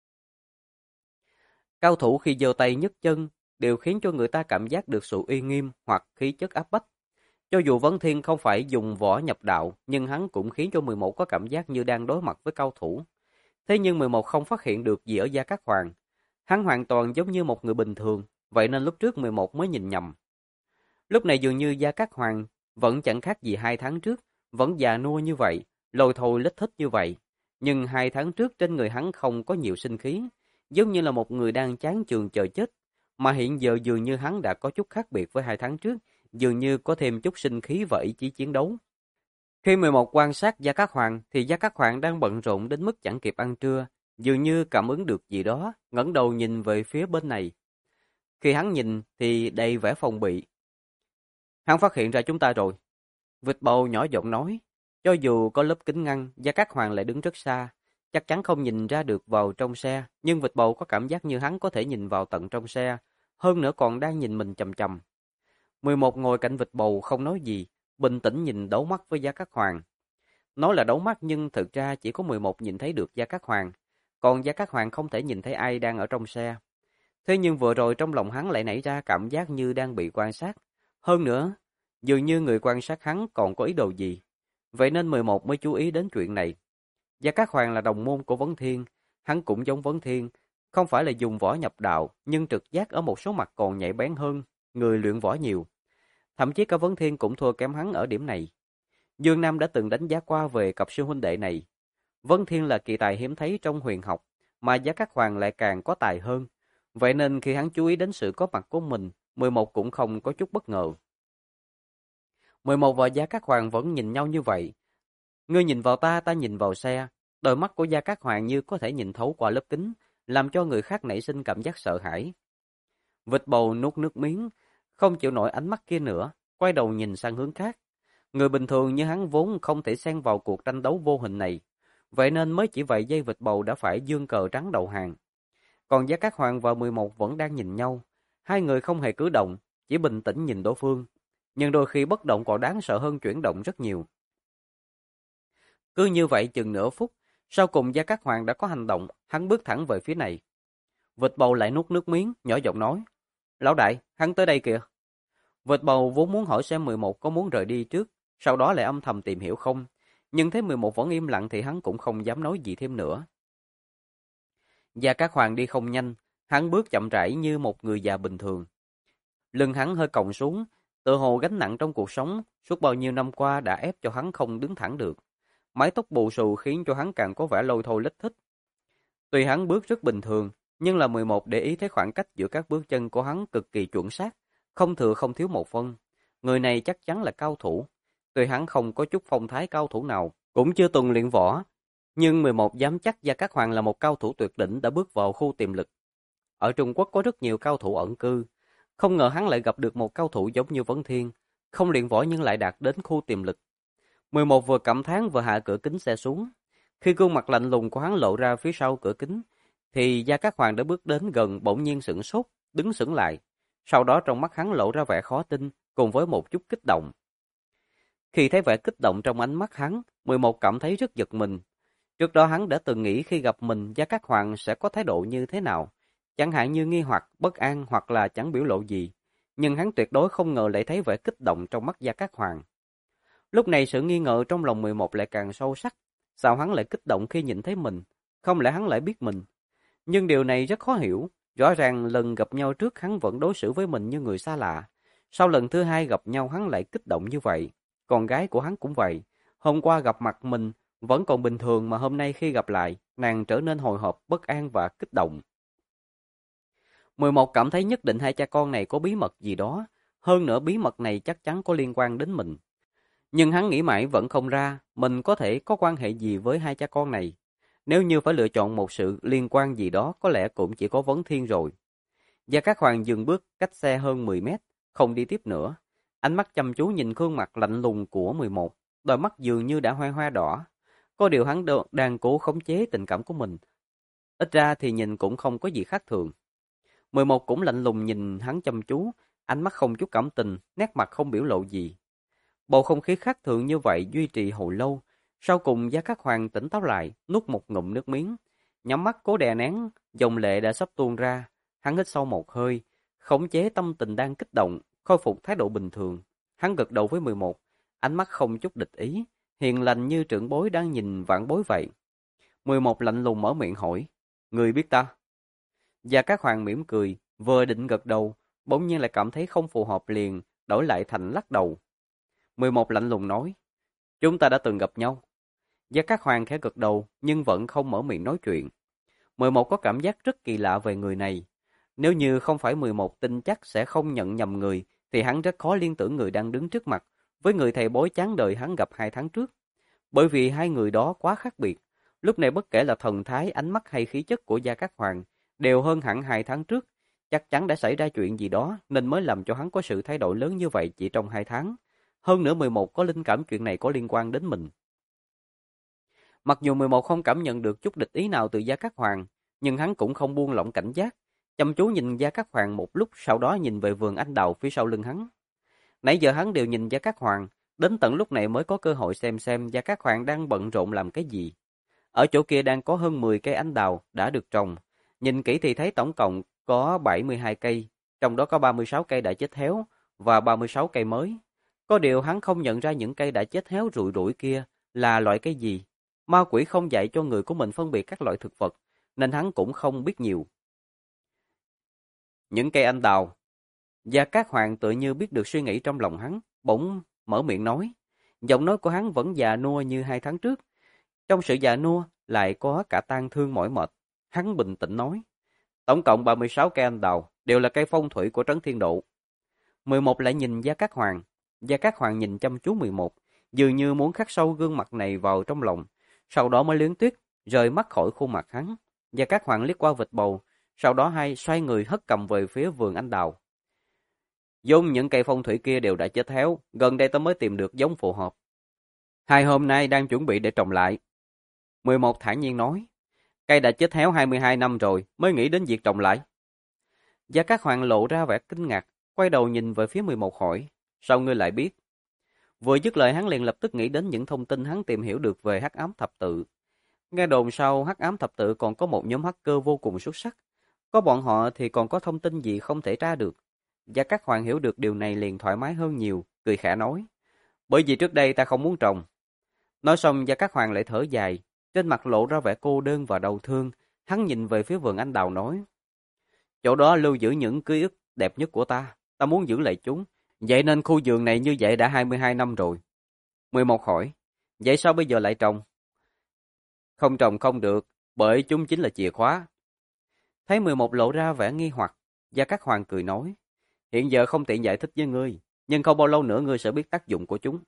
Cao thủ khi giơ tay nhấc chân đều khiến cho người ta cảm giác được sự uy nghiêm hoặc khí chất áp bách. Cho dù Vấn Thiên không phải dùng võ nhập đạo, nhưng hắn cũng khiến cho 11 có cảm giác như đang đối mặt với cao thủ. Thế nhưng 11 không phát hiện được gì ở Gia Cát Hoàng. Hắn hoàn toàn giống như một người bình thường, vậy nên lúc trước 11 mới nhìn nhầm. Lúc này dường như Gia Cát Hoàng vẫn chẳng khác gì 2 tháng trước, vẫn già nua như vậy, lồi thồi lết thích như vậy. Nhưng 2 tháng trước trên người hắn không có nhiều sinh khí, giống như là một người đang chán chường chờ chết. Mà hiện giờ dường như hắn đã có chút khác biệt với 2 tháng trước, dường như có thêm chút sinh khí và ý chí chiến đấu. Khi 11 quan sát Gia Cát Hoàng thì Gia Cát Hoàng đang bận rộn đến mức chẳng kịp ăn trưa, dường như cảm ứng được gì đó, ngẩng đầu nhìn về phía bên này. Khi hắn nhìn thì đầy vẻ phòng bị. Hắn phát hiện ra chúng ta rồi. Vịt bầu nhỏ giọng nói, cho dù có lớp kính ngăn, Gia Cát Hoàng lại đứng rất xa, chắc chắn không nhìn ra được vào trong xe, nhưng vịt bầu có cảm giác như hắn có thể nhìn vào tận trong xe, hơn nữa còn đang nhìn mình chằm chằm. 11 ngồi cạnh vịt bầu không nói gì, bình tĩnh nhìn đấu mắt với Gia Cát Hoàng. Nói là đấu mắt nhưng thực ra chỉ có 11 nhìn thấy được Gia Cát Hoàng, còn Gia Cát Hoàng không thể nhìn thấy ai đang ở trong xe. Thế nhưng vừa rồi trong lòng hắn lại nảy ra cảm giác như đang bị quan sát. Hơn nữa, dường như người quan sát hắn còn có ý đồ gì. Vậy nên 11 mới chú ý đến chuyện này. Gia Cát Hoàng là đồng môn của Vấn Thiên, hắn cũng giống Vấn Thiên, không phải là dùng võ nhập đạo, nhưng trực giác ở một số mặt còn nhạy bén hơn người luyện võ nhiều. Thậm chí cả Vấn Thiên cũng thua kém hắn ở điểm này. Dương Nam đã từng đánh giá qua về cặp sư huynh đệ này. Vấn Thiên là kỳ tài hiếm thấy trong huyền học, mà Gia Cát Hoàng lại càng có tài hơn. Vậy nên khi hắn chú ý đến sự có mặt của mình, 11 cũng không có chút bất ngờ. 11 và Gia Cát Hoàng vẫn nhìn nhau như vậy. Ngươi nhìn vào ta, ta nhìn vào xe. Đôi mắt của Gia Cát Hoàng như có thể nhìn thấu qua lớp kính, làm cho người khác nảy sinh cảm giác sợ hãi. Vịt bầu nuốt nước miếng, không chịu nổi ánh mắt kia nữa, quay đầu nhìn sang hướng khác. Người bình thường như hắn vốn không thể xen vào cuộc tranh đấu vô hình này, vậy nên mới chỉ vài giây vịt bầu đã phải giương cờ trắng đầu hàng. Còn Gia Cát Hoàng và 11 vẫn đang nhìn nhau, hai người không hề cử động, chỉ bình tĩnh nhìn đối phương, nhưng đôi khi bất động còn đáng sợ hơn chuyển động rất nhiều. Cứ như vậy chừng nửa phút, sau cùng Gia Cát Hoàng đã có hành động, hắn bước thẳng về phía này. Vịt bầu lại nuốt nước miếng, nhỏ giọng nói: "Lão đại, hắn tới đây kìa." Vịt bầu vốn muốn hỏi xem 11 có muốn rời đi trước, sau đó lại âm thầm tìm hiểu không, nhưng thấy 11 vẫn im lặng thì hắn cũng không dám nói gì thêm nữa. Gia Cát Hoàng đi không nhanh, hắn bước chậm rãi như một người già bình thường. Lưng hắn hơi còng xuống, tựa hồ gánh nặng trong cuộc sống suốt bao nhiêu năm qua đã ép cho hắn không đứng thẳng được. Mái tóc bù xù khiến cho hắn càng có vẻ lôi thôi lết thích. Tuy hắn bước rất bình thường, nhưng là 11 để ý thấy khoảng cách giữa các bước chân của hắn cực kỳ chuẩn xác, không thừa không thiếu một phân. Người này chắc chắn là cao thủ. Tuy hắn không có chút phong thái cao thủ nào, cũng chưa từng luyện võ, nhưng 11 dám chắc Gia Cát Hoàng là một cao thủ tuyệt đỉnh đã bước vào khu tiềm lực. Ở Trung Quốc có rất nhiều cao thủ ẩn cư, không ngờ hắn lại gặp được một cao thủ giống như Vấn Thiên, không luyện võ nhưng lại đạt đến khu tiềm lực. 11 vừa cảm thán vừa hạ cửa kính xe xuống. Khi gương mặt lạnh lùng của hắn lộ ra phía sau cửa kính, thì Gia Cát Hoàng đã bước đến gần bỗng nhiên sửng sốt, đứng sững lại. Sau đó trong mắt hắn lộ ra vẻ khó tin, cùng với một chút kích động. Khi thấy vẻ kích động trong ánh mắt hắn, 11 cảm thấy rất giật mình. Trước đó hắn đã từng nghĩ khi gặp mình Gia Cát Hoàng sẽ có thái độ như thế nào, chẳng hạn như nghi hoặc, bất an hoặc là chẳng biểu lộ gì. Nhưng hắn tuyệt đối không ngờ lại thấy vẻ kích động trong mắt Gia Cát Hoàng. Lúc này sự nghi ngờ trong lòng 11 lại càng sâu sắc. Sao hắn lại kích động khi nhìn thấy mình? Không lẽ hắn lại biết mình? Nhưng điều này rất khó hiểu. Rõ ràng lần gặp nhau trước hắn vẫn đối xử với mình như người xa lạ. Sau lần thứ hai gặp nhau hắn lại kích động như vậy. Con gái của hắn cũng vậy. Hôm qua gặp mặt mình vẫn còn bình thường mà hôm nay khi gặp lại, nàng trở nên hồi hộp, bất an và kích động. 11 cảm thấy nhất định hai cha con này có bí mật gì đó. Hơn nữa bí mật này chắc chắn có liên quan đến mình. Nhưng hắn nghĩ mãi vẫn không ra mình có thể có quan hệ gì với hai cha con này. Nếu như phải lựa chọn một sự liên quan gì đó có lẽ cũng chỉ có Vấn Thiên rồi. Gia Cát Hoàng dừng bước cách xe hơn 10 mét, không đi tiếp nữa. Ánh mắt chăm chú nhìn khuôn mặt lạnh lùng của 11, đôi mắt dường như đã hoa hoa đỏ. Có điều hắn đang cố khống chế tình cảm của mình. Ít ra thì nhìn cũng không có gì khác thường. 11 cũng lạnh lùng nhìn hắn chăm chú, ánh mắt không chút cảm tình, nét mặt không biểu lộ gì. Bầu không khí khác thường như vậy duy trì hồi lâu. Sau cùng Gia Cát Hoàng tỉnh táo lại, nuốt một ngụm nước miếng. Nhắm mắt cố đè nén, dòng lệ đã sắp tuôn ra. Hắn hít sâu một hơi, khống chế tâm tình đang kích động, khôi phục thái độ bình thường. Hắn gật đầu với 11, ánh mắt không chút địch ý, hiền lành như trưởng bối đang nhìn vãn bối vậy. 11 lạnh lùng mở miệng hỏi: "Người biết ta?" Gia Cát Hoàng mỉm cười, vừa định gật đầu, bỗng nhiên lại cảm thấy không phù hợp liền, đổi lại thành lắc đầu. 11 lạnh lùng nói: "Chúng ta đã từng gặp nhau." Gia Cát Hoàng khẽ gật đầu nhưng vẫn không mở miệng nói chuyện. 11 có cảm giác rất kỳ lạ về người này. Nếu như không phải 11 tin chắc sẽ không nhận nhầm người, thì hắn rất khó liên tưởng người đang đứng trước mặt với người thầy bói chán đời hắn gặp 2 tháng trước. Bởi vì hai người đó quá khác biệt. Lúc này bất kể là thần thái, ánh mắt hay khí chất của Gia Cát Hoàng đều hơn hẳn 2 tháng trước. Chắc chắn đã xảy ra chuyện gì đó nên mới làm cho hắn có sự thay đổi lớn như vậy chỉ trong 2 tháng. Hơn nữa 11 có linh cảm chuyện này có liên quan đến mình. Mặc dù 11 không cảm nhận được chút địch ý nào từ Gia Cát Hoàng, nhưng hắn cũng không buông lỏng cảnh giác, chăm chú nhìn Gia Cát Hoàng một lúc, sau đó nhìn về vườn anh đào phía sau lưng hắn. Nãy giờ hắn đều nhìn Gia Cát Hoàng, đến tận lúc này mới có cơ hội xem Gia Cát Hoàng đang bận rộn làm cái gì. Ở chỗ kia đang có hơn 10 cây anh đào đã được trồng, nhìn kỹ thì thấy tổng cộng có 72 cây, trong đó có 36 cây đã chết héo và 36 cây mới. Có điều hắn không nhận ra những cây đã chết héo rụi rủi kia là loại cây gì. Ma quỷ không dạy cho người của mình phân biệt các loại thực vật, nên hắn cũng không biết nhiều. Những cây anh đào. Gia Cát Hoàng tự như biết được suy nghĩ trong lòng hắn, bỗng mở miệng nói. Giọng nói của hắn vẫn già nua như 2 tháng trước. Trong sự già nua lại có cả tang thương mỏi mệt. Hắn bình tĩnh nói. Tổng cộng 36 cây anh đào, đều là cây phong thủy của Trấn Thiên Độ. 11 lại nhìn Gia Cát Hoàng. Gia Cát Hoàng nhìn chăm chú 11, dường như muốn khắc sâu gương mặt này vào trong lòng. Sau đó mới liếng tuyết, rời mắt khỏi khuôn mặt hắn. Gia Cát Hoàng liếc qua vịt bầu, sau đó xoay người hất cầm về phía vườn anh đào. Dùng những cây phong thủy kia đều đã chết héo, gần đây ta mới tìm được giống phù hợp. 2 hôm nay đang chuẩn bị để trồng lại. 11 thản nhiên nói, cây đã chết héo 22 năm rồi, mới nghĩ đến việc trồng lại. Gia Cát Hoàng lộ ra vẻ kinh ngạc, quay đầu nhìn về phía 11 hỏi, sao ngươi lại biết? Vừa dứt lời hắn liền lập tức nghĩ đến những thông tin hắn tìm hiểu được về Hắc Ám Thập Tự. Nghe đồn sau Hắc Ám Thập Tự còn có một nhóm hacker vô cùng xuất sắc. Có bọn họ thì còn có thông tin gì không thể tra được. Gia Cát Hoàng hiểu được điều này liền thoải mái hơn nhiều, cười khẽ nói. Bởi vì trước đây ta không muốn trồng. Nói xong Gia Cát Hoàng lại thở dài, trên mặt lộ ra vẻ cô đơn và đau thương. Hắn nhìn về phía vườn anh đào nói. Chỗ đó lưu giữ những ký ức đẹp nhất của ta. Ta muốn giữ lại chúng. Vậy nên khu vườn này như vậy đã 22 năm rồi. 11 hỏi. Vậy sao bây giờ lại trồng? Không trồng không được, bởi chúng chính là chìa khóa. Thấy 11 lộ ra vẻ nghi hoặc, Gia Cát Hoàng cười nói. Hiện giờ không tiện giải thích với ngươi, nhưng không bao lâu nữa ngươi sẽ biết tác dụng của chúng.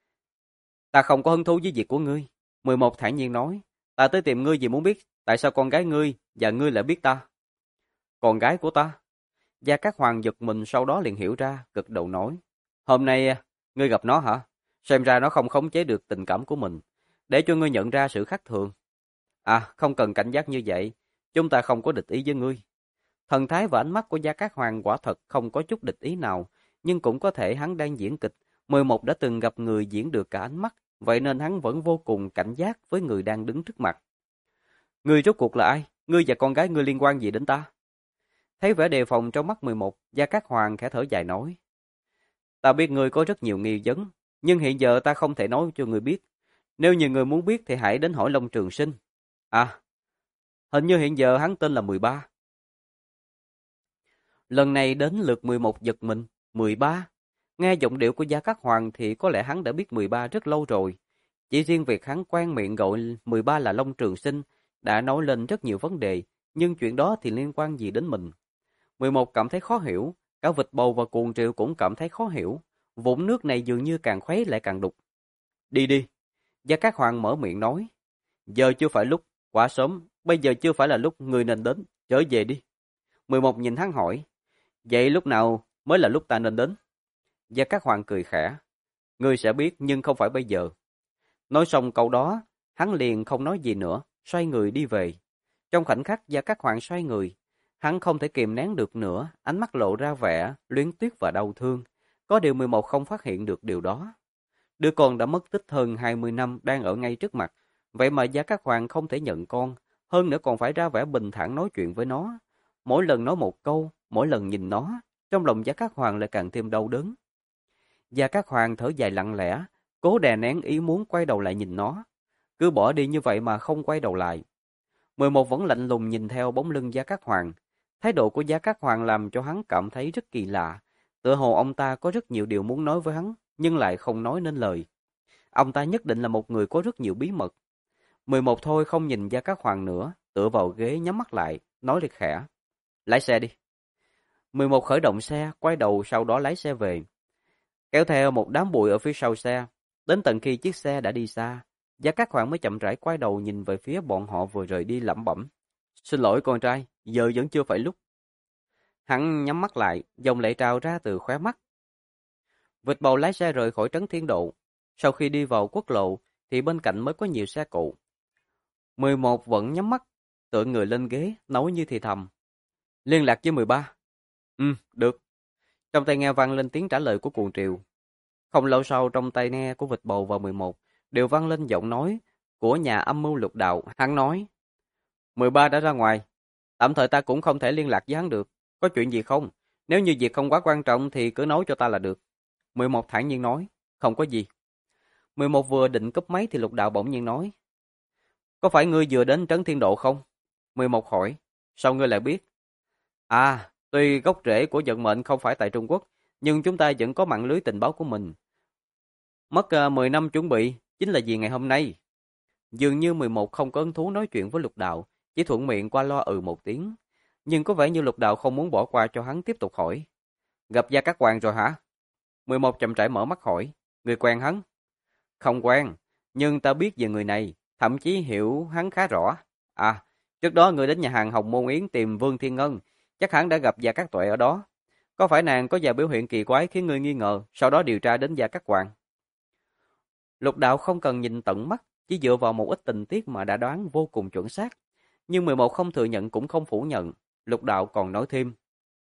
Ta không có hứng thú với việc của ngươi. 11 thản nhiên nói. Ta tới tìm ngươi vì muốn biết tại sao con gái ngươi và ngươi lại biết ta. Con gái của ta? Gia Cát Hoàng giật mình, sau đó liền hiểu ra, gật đầu nói. Hôm nay ngươi gặp nó hả? Xem ra nó không khống chế được tình cảm của mình, để cho ngươi nhận ra sự khác thường. À, không cần cảnh giác như vậy, chúng ta không có địch ý với ngươi. Thần thái và ánh mắt của Gia Cát Hoàng quả thật không có chút địch ý nào, nhưng cũng có thể hắn đang diễn kịch. 11 đã từng gặp người diễn được cả ánh mắt, vậy nên hắn vẫn vô cùng cảnh giác với người đang đứng trước mặt. Ngươi rốt cuộc là ai? Ngươi và con gái ngươi liên quan gì đến ta? Thấy vẻ đề phòng trong mắt 11, Gia Cát Hoàng khẽ thở dài nói. Ta biết ngươi có rất nhiều nghi vấn, nhưng hiện giờ ta không thể nói cho ngươi biết. Nếu như ngươi muốn biết thì hãy đến hỏi Long Trường Sinh. À, hình như hiện giờ hắn tên là 13. Lần này đến lượt 11 giật mình. 13. Nghe giọng điệu của Gia Cát Hoàng thì có lẽ hắn đã biết 13 rất lâu rồi. Chỉ riêng việc hắn quen miệng gọi 13 là Long Trường Sinh đã nói lên rất nhiều vấn đề, nhưng chuyện đó thì liên quan gì đến mình? 11 cảm thấy khó hiểu, cả vịt bầu và cuồng triệu cũng cảm thấy khó hiểu. Vũng nước này dường như càng khuấy lại càng đục. Đi đi. Gia Cát Hoàng mở miệng nói. Giờ chưa phải lúc, quá sớm, bây giờ chưa phải là lúc người nên đến, trở về đi. 11 nhìn hắn hỏi. Vậy lúc nào mới là lúc ta nên đến? Gia Cát Hoàng cười khẽ. Ngươi sẽ biết nhưng không phải bây giờ. Nói xong câu đó, hắn liền không nói gì nữa, xoay người đi về. Trong khoảnh khắc Gia Cát Hoàng xoay người, hắn không thể kìm nén được nữa, ánh mắt lộ ra vẻ luyến tiếc và đau thương. Có điều 11 không phát hiện được điều đó. Đứa con đã mất tích hơn 20 năm đang ở ngay trước mặt, vậy mà Gia Cát Hoàng không thể nhận con, hơn nữa còn phải ra vẻ bình thản nói chuyện với nó. Mỗi lần nói một câu, mỗi lần nhìn nó, trong lòng Gia Cát Hoàng lại càng thêm đau đớn. Gia Cát Hoàng thở dài lặng lẽ, cố đè nén ý muốn quay đầu lại nhìn nó. Cứ bỏ đi như vậy mà không quay đầu lại. 11 vẫn lạnh lùng nhìn theo bóng lưng Gia Cát Hoàng. Thái độ của Gia Cát Hoàng làm cho hắn cảm thấy rất kỳ lạ. Tựa hồ ông ta có rất nhiều điều muốn nói với hắn, nhưng lại không nói nên lời. Ông ta nhất định là một người có rất nhiều bí mật. 11 thôi không nhìn Gia Cát Hoàng nữa, tựa vào ghế nhắm mắt lại, nói liệt khẽ. Lái xe đi. 11 khởi động xe, quay đầu sau đó lái xe về. Kéo theo một đám bụi ở phía sau xe, đến tận khi chiếc xe đã đi xa, Gia Cát Hoàng mới chậm rãi quay đầu nhìn về phía bọn họ vừa rời đi lẩm bẩm. Xin lỗi con trai, giờ vẫn chưa phải lúc. Hắn nhắm mắt lại, dòng lệ trào ra từ khóe mắt. Vịt bầu lái xe rời khỏi Trấn Thiên Độ. Sau khi đi vào quốc lộ, thì bên cạnh mới có nhiều xe cộ. 11 vẫn nhắm mắt, tựa người lên ghế, nói như thì thầm. Liên lạc với 13. Được. Trong tai nghe vang lên tiếng trả lời của cuồng triều. Không lâu sau trong tai nghe của vịt bầu và 11 đều vang lên giọng nói của nhà âm mưu lục đạo. Hắn nói, 13 đã ra ngoài, tạm thời ta cũng không thể liên lạc với hắn được. Có chuyện gì không? Nếu như việc không quá quan trọng thì cứ nói cho ta là được. 11 thản nhiên nói, không có gì. 11 vừa định cúp máy thì lục đạo bỗng nhiên nói, có phải ngươi vừa đến Trấn Thiên Độ không? 11 hỏi, sao ngươi lại biết? À, Tuy gốc rễ của vận mệnh không phải tại Trung Quốc, nhưng chúng ta vẫn có mạng lưới tình báo của mình. Mất 10 năm chuẩn bị, chính là vì ngày hôm nay. Dường như 11 không có hứng thú nói chuyện với Lục Đạo, chỉ thuận miệng qua loa một tiếng. Nhưng có vẻ như Lục Đạo không muốn bỏ qua cho hắn tiếp tục hỏi. Gặp Gia Cát Hoàng rồi hả? 11 chậm rãi mở mắt hỏi. Người quen hắn? Không quen, nhưng ta biết về người này, thậm chí hiểu hắn khá rõ. À, trước đó người đến nhà hàng Hồng Môn Yến tìm Vương Thiên Ngân, chắc hắn đã gặp Gia Cát Tuệ ở đó. Có phải nàng có vài biểu hiện kỳ quái khiến ngươi nghi ngờ, sau đó điều tra đến Gia Cát Hoàng? Lục Đạo không cần nhìn tận mắt, chỉ dựa vào một ít tình tiết mà đã đoán vô cùng chuẩn xác. Nhưng 11 không thừa nhận cũng không phủ nhận. Lục Đạo còn nói thêm.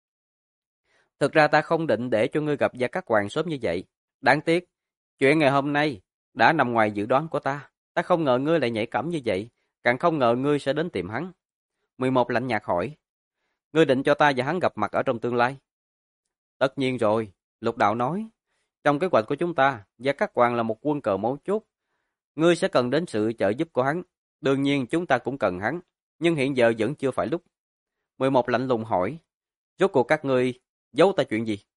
Thực ra ta không định để cho ngươi gặp Gia Cát Hoàng sớm như vậy. Đáng tiếc, chuyện ngày hôm nay đã nằm ngoài dự đoán của ta. Ta không ngờ ngươi lại nhạy cảm như vậy, càng không ngờ ngươi sẽ đến tìm hắn. 11 lạnh nhạt hỏi. Ngươi định cho ta và hắn gặp mặt ở trong tương lai? Tất nhiên rồi, Lục Đạo nói. Trong kế hoạch của chúng ta, Gia Cát Hoàng là một quân cờ mấu chốt. Ngươi sẽ cần đến sự trợ giúp của hắn. Đương nhiên chúng ta cũng cần hắn, nhưng hiện giờ vẫn chưa phải lúc. 11 lạnh lùng hỏi. Rốt cuộc các ngươi giấu ta chuyện gì?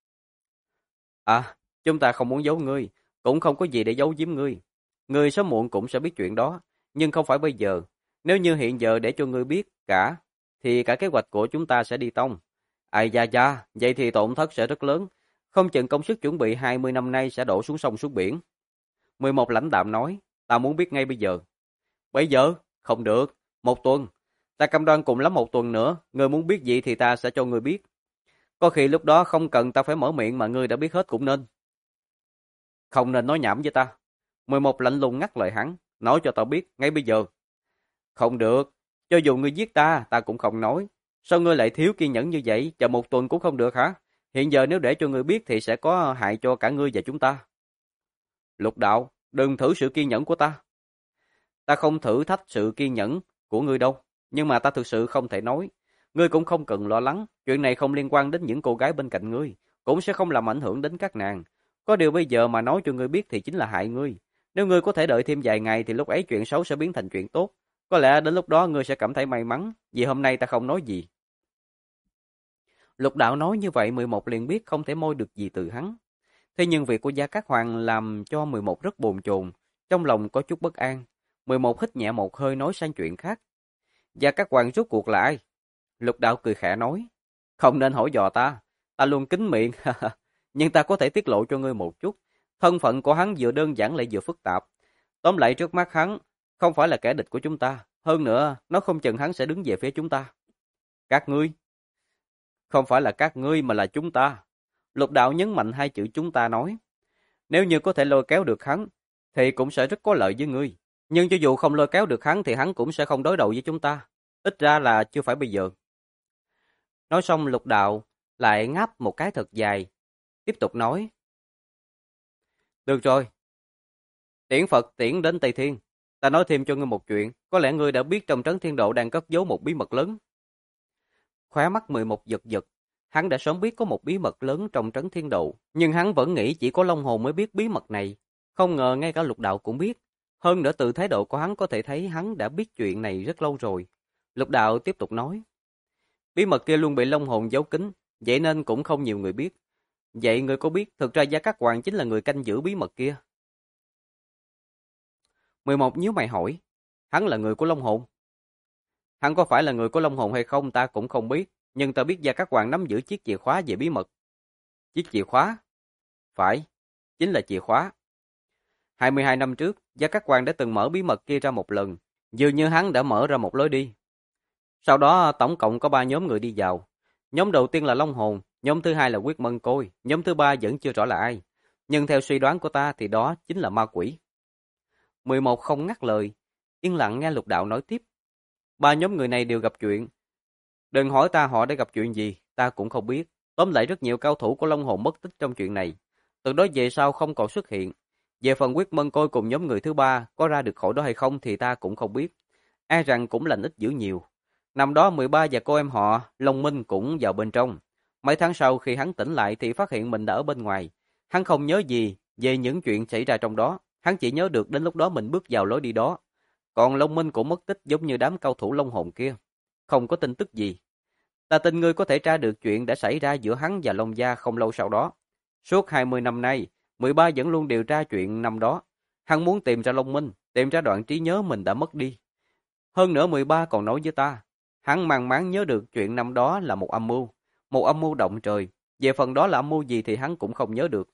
À, chúng ta không muốn giấu ngươi, cũng không có gì để giấu giếm ngươi. Ngươi sớm muộn cũng sẽ biết chuyện đó, nhưng không phải bây giờ. Nếu như hiện giờ để cho ngươi biết cả, thì cả kế hoạch của chúng ta sẽ đi tông. Ai da da, vậy thì tổn thất sẽ rất lớn. Không chừng công sức chuẩn bị 20 năm nay sẽ đổ xuống sông xuống biển. 11 lãnh đạm nói, ta muốn biết ngay bây giờ. Bây giờ? Không được. 1 tuần. Ta cam đoan cùng lắm 1 tuần nữa, ngươi muốn biết gì thì ta sẽ cho ngươi biết. Có khi lúc đó không cần ta phải mở miệng mà ngươi đã biết hết cũng nên. Không nên nói nhảm với ta. 11 lạnh lùng ngắt lời hắn, nói cho tao biết ngay bây giờ. Không được, cho dù ngươi giết ta, ta cũng không nói. Sao ngươi lại thiếu kiên nhẫn như vậy, chờ 1 tuần cũng không được hả? Hiện giờ nếu để cho ngươi biết thì sẽ có hại cho cả ngươi và chúng ta. Lục Đạo, đừng thử sự kiên nhẫn của ta. Ta không thử thách sự kiên nhẫn của ngươi đâu, nhưng mà ta thực sự không thể nói. Ngươi cũng không cần lo lắng, chuyện này không liên quan đến những cô gái bên cạnh ngươi, cũng sẽ không làm ảnh hưởng đến các nàng. Có điều bây giờ mà nói cho ngươi biết thì chính là hại ngươi. Nếu ngươi có thể đợi thêm vài ngày thì lúc ấy chuyện xấu sẽ biến thành chuyện tốt. Có lẽ đến lúc đó ngươi sẽ cảm thấy may mắn, vì hôm nay ta không nói gì. Lục Đạo nói như vậy 11 liền biết không thể moi được gì từ hắn. Thế nhưng việc của Gia Cát Hoàng làm cho 11 rất bồn chồn, trong lòng có chút bất an. 11 hít nhẹ một hơi nói sang chuyện khác. Gia Cát Hoàng rốt cuộc là ai? Lục Đạo cười khẽ nói. Không nên hỏi dò ta, ta luôn kín miệng. Nhưng ta có thể tiết lộ cho ngươi một chút. Thân phận của hắn vừa đơn giản lại vừa phức tạp. Tóm lại trước mắt hắn, không phải là kẻ địch của chúng ta. Hơn nữa, nó không chừng hắn sẽ đứng về phía chúng ta. Các ngươi? Không phải là các ngươi mà là chúng ta. Lục Đạo nhấn mạnh 2 chữ chúng ta nói. Nếu như có thể lôi kéo được hắn, thì cũng sẽ rất có lợi với ngươi. Nhưng cho dù không lôi kéo được hắn thì hắn cũng sẽ không đối đầu với chúng ta. Ít ra là chưa phải bây giờ. Nói xong Lục Đạo lại ngáp một cái thật dài. Tiếp tục nói. Được rồi. Tiễn Phật tiễn đến Tây Thiên. Ta nói thêm cho ngươi một chuyện. Có lẽ ngươi đã biết trong trấn Thiên Độ đang cất giấu một bí mật lớn. Khóe mắt 11 giật giật. Hắn đã sớm biết có một bí mật lớn trong trấn Thiên Độ. Nhưng hắn vẫn nghĩ chỉ có Long Hồn mới biết bí mật này. Không ngờ ngay cả Lục Đạo cũng biết. Hơn nữa từ thái độ của hắn có thể thấy hắn đã biết chuyện này rất lâu rồi. Lục Đạo tiếp tục nói. Bí mật kia luôn bị Long Hồn giấu kín, vậy nên cũng không nhiều người biết. Vậy người có biết thực ra Gia Cát Hoàng chính là người canh giữ bí mật kia? 11 nhíu mày hỏi. Hắn là người của Long Hồn? Hắn có phải là người của Long Hồn hay không ta cũng không biết, nhưng ta biết Gia Cát Hoàng nắm giữ chiếc chìa khóa về bí mật. Chiếc chìa khóa? Phải, chính là chìa khóa. 22 năm trước, Gia Cát Hoàng đã từng mở bí mật kia ra một lần, dường như hắn đã mở ra một lối đi. Sau đó tổng cộng có 3 nhóm người đi vào. Nhóm đầu tiên là Long Hồn, nhóm thứ hai là Quyết Mân Côi, nhóm thứ ba vẫn chưa rõ là ai. Nhưng theo suy đoán của ta thì đó chính là ma quỷ. 11 không ngắt lời, yên lặng nghe Lục Đạo nói tiếp. 3 nhóm người này đều gặp chuyện. Đừng hỏi ta họ đã gặp chuyện gì, ta cũng không biết. Tóm lại rất nhiều cao thủ của Long Hồn mất tích trong chuyện này. Từ đó về sau không còn xuất hiện. Về phần Quyết Mân Côi cùng nhóm người thứ ba có ra được khỏi đó hay không thì ta cũng không biết. E rằng cũng lành ít dữ nhiều. Năm đó 13 và cô em họ, Long Minh cũng vào bên trong. Mấy tháng sau khi hắn tỉnh lại thì phát hiện mình đã ở bên ngoài. Hắn không nhớ gì về những chuyện xảy ra trong đó. Hắn chỉ nhớ được đến lúc đó mình bước vào lối đi đó. Còn Long Minh cũng mất tích giống như đám cao thủ Long Hồn kia. Không có tin tức gì. Ta tin ngươi có thể tra được chuyện đã xảy ra giữa hắn và Long Gia không lâu sau đó. Suốt 20 năm nay, 13 vẫn luôn điều tra chuyện năm đó. Hắn muốn tìm ra Long Minh, tìm ra đoạn trí nhớ mình đã mất đi. Hơn nữa 13 còn nói với ta, hắn mang máng nhớ được chuyện năm đó là một âm mưu động trời. Về phần đó là âm mưu gì thì hắn cũng không nhớ được.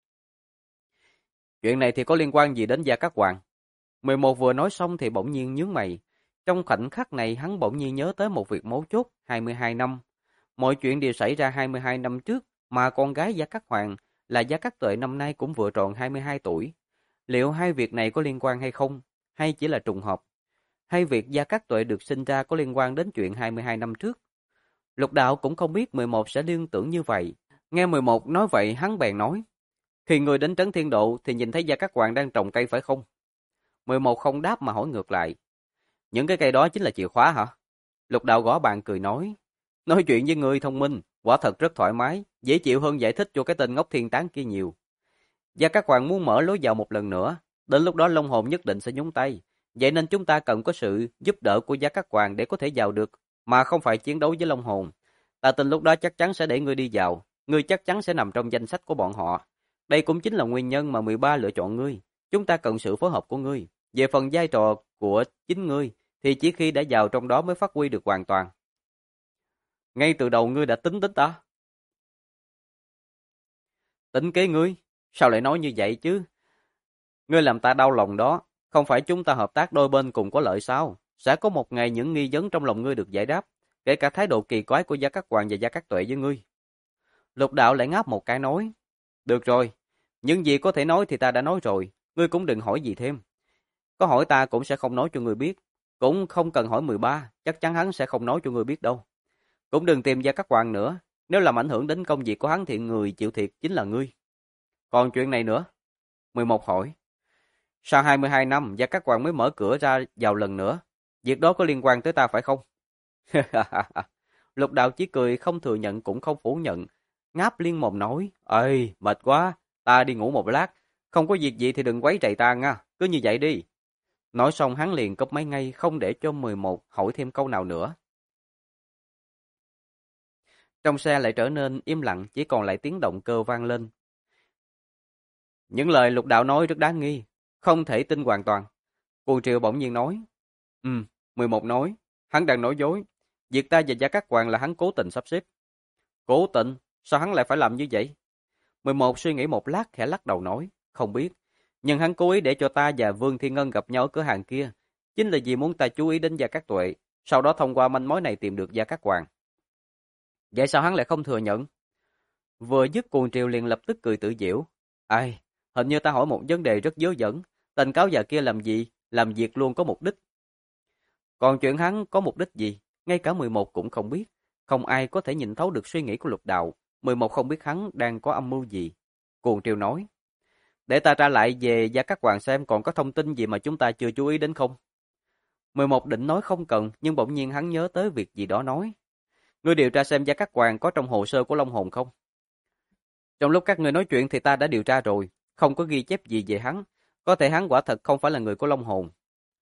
Chuyện này thì có liên quan gì đến Gia Cát Hoàng? 11 vừa nói xong thì bỗng nhiên nhướng mày. Trong khoảnh khắc này hắn bỗng nhiên nhớ tới một việc mấu chốt, 22 năm. Mọi chuyện đều xảy ra 22 năm trước, mà con gái Gia Cát Hoàng là Gia Cát Tuệ năm nay cũng vừa tròn 22 tuổi. Liệu hai việc này có liên quan hay không? Hay chỉ là trùng hợp? Hay việc Gia Cát Tuệ được sinh ra có liên quan đến chuyện 22 năm trước? Lục Đạo cũng không biết 11 sẽ liên tưởng như vậy. Nghe 11 nói vậy hắn bèn nói. Khi người đến Trấn Thiên Độ thì nhìn thấy Gia Cát Hoàng đang trồng cây phải không? 11 không đáp mà hỏi ngược lại. Những cái cây đó chính là chìa khóa hả? Lục Đạo gõ bàn cười nói. Nói chuyện với người thông minh, quả thật rất thoải mái, dễ chịu hơn giải thích cho cái tên ngốc thiên tán kia nhiều. Gia Cát Hoàng muốn mở lối vào một lần nữa, đến lúc đó Long Hồn nhất định sẽ nhúng tay. Vậy nên chúng ta cần có sự giúp đỡ của Gia Cát Hoàng để có thể vào được, mà không phải chiến đấu với Long Hồn. Ta tin lúc đó chắc chắn sẽ để ngươi đi vào, ngươi chắc chắn sẽ nằm trong danh sách của bọn họ. Đây cũng chính là nguyên nhân mà 13 lựa chọn ngươi. Chúng ta cần sự phối hợp của ngươi. Về phần vai trò của chính ngươi, thì chỉ khi đã vào trong đó mới phát huy được hoàn toàn. Ngay từ đầu ngươi đã tính đến ta. Tính kế ngươi? Sao lại nói như vậy chứ? Ngươi làm ta đau lòng đó. Không phải chúng ta hợp tác đôi bên cùng có lợi sao? Sẽ có một ngày những nghi vấn trong lòng ngươi được giải đáp, kể cả thái độ kỳ quái của Gia Cát Hoàng và Gia Cát Tuệ với ngươi. Lục Đạo lại ngáp một cái nói. Được rồi, những gì có thể nói thì ta đã nói rồi, ngươi cũng đừng hỏi gì thêm. Có hỏi ta cũng sẽ không nói cho ngươi biết, cũng không cần hỏi 13, chắc chắn hắn sẽ không nói cho ngươi biết đâu. Cũng đừng tìm Gia Cát Hoàng nữa, nếu làm ảnh hưởng đến công việc của hắn thì người chịu thiệt chính là ngươi. Còn chuyện này nữa? 11 hỏi. Sau 22 năm, Gia Cát Hoàng mới mở cửa ra vào lần nữa. Việc đó có liên quan tới ta phải không? Lục Đạo chỉ cười không thừa nhận cũng không phủ nhận. Ngáp liên mồm nói, ơi, mệt quá, ta đi ngủ một lát. Không có việc gì thì đừng quấy rầy ta nha, cứ như vậy đi. Nói xong hắn liền cúp máy ngay, không để cho 11 hỏi thêm câu nào nữa. Trong xe lại trở nên im lặng, chỉ còn lại tiếng động cơ vang lên. Những lời Lục Đạo nói rất đáng nghi, không thể tin hoàn toàn. Cuồng Triều bỗng nhiên nói. 11 nói, hắn đang nói dối. Việc ta và Gia Cát Hoàng là hắn cố tình sắp xếp. Cố tình? Sao hắn lại phải làm như vậy? 11 suy nghĩ một lát khẽ lắc đầu nói, không biết. Nhưng hắn cố ý để cho ta và Vương Thiên Ngân gặp nhau ở cửa hàng kia. Chính là vì muốn ta chú ý đến Gia Cát Tuệ, sau đó thông qua manh mối này tìm được Gia Cát Hoàng. Vậy sao hắn lại không thừa nhận? Vừa dứt Cuồng Triều liền lập tức cười tự giễu. Ai, hình như ta hỏi một vấn đề rất dớ dẫn. Tên cáo già kia làm gì? Làm việc luôn có mục đích. Còn chuyện hắn có mục đích gì? Ngay cả 11 cũng không biết. Không ai có thể nhìn thấu được suy nghĩ của Lục Đạo. 11 không biết hắn đang có âm mưu gì. Cuồng Triều nói. Để ta tra lại về Gia Cát Hoàng xem còn có thông tin gì mà chúng ta chưa chú ý đến không. 11 định nói không cần, nhưng bỗng nhiên hắn nhớ tới việc gì đó nói. Ngươi điều tra xem Gia Cát Hoàng có trong hồ sơ của Long Hồn không? Trong lúc các ngươi nói chuyện thì ta đã điều tra rồi, không có ghi chép gì về hắn. Có thể hắn quả thật không phải là người của Long Hồn.